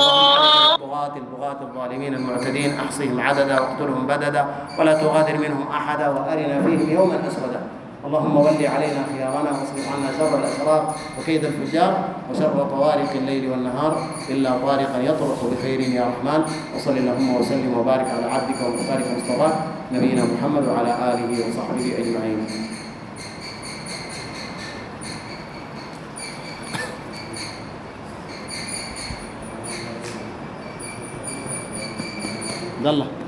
اللهم عليك البغاة الظالمين المعتدين، أحصهم عددا واقتلهم بددا، ولا تغادر منهم أحدا، وأرنا فيهم يوما أسودا. اللهم ول علينا خيارنا، واصرف عنا شر الأشرار وكيد الفجار، وشر طوارق الليل والنهار، إلا طارقا يطرق بخير يا رحمن. وصل اللهم وسلم وبارك على عبدك ومختارك مصطفاك نبينا محمد وعلى آله وصحبه أجمعين. يلا.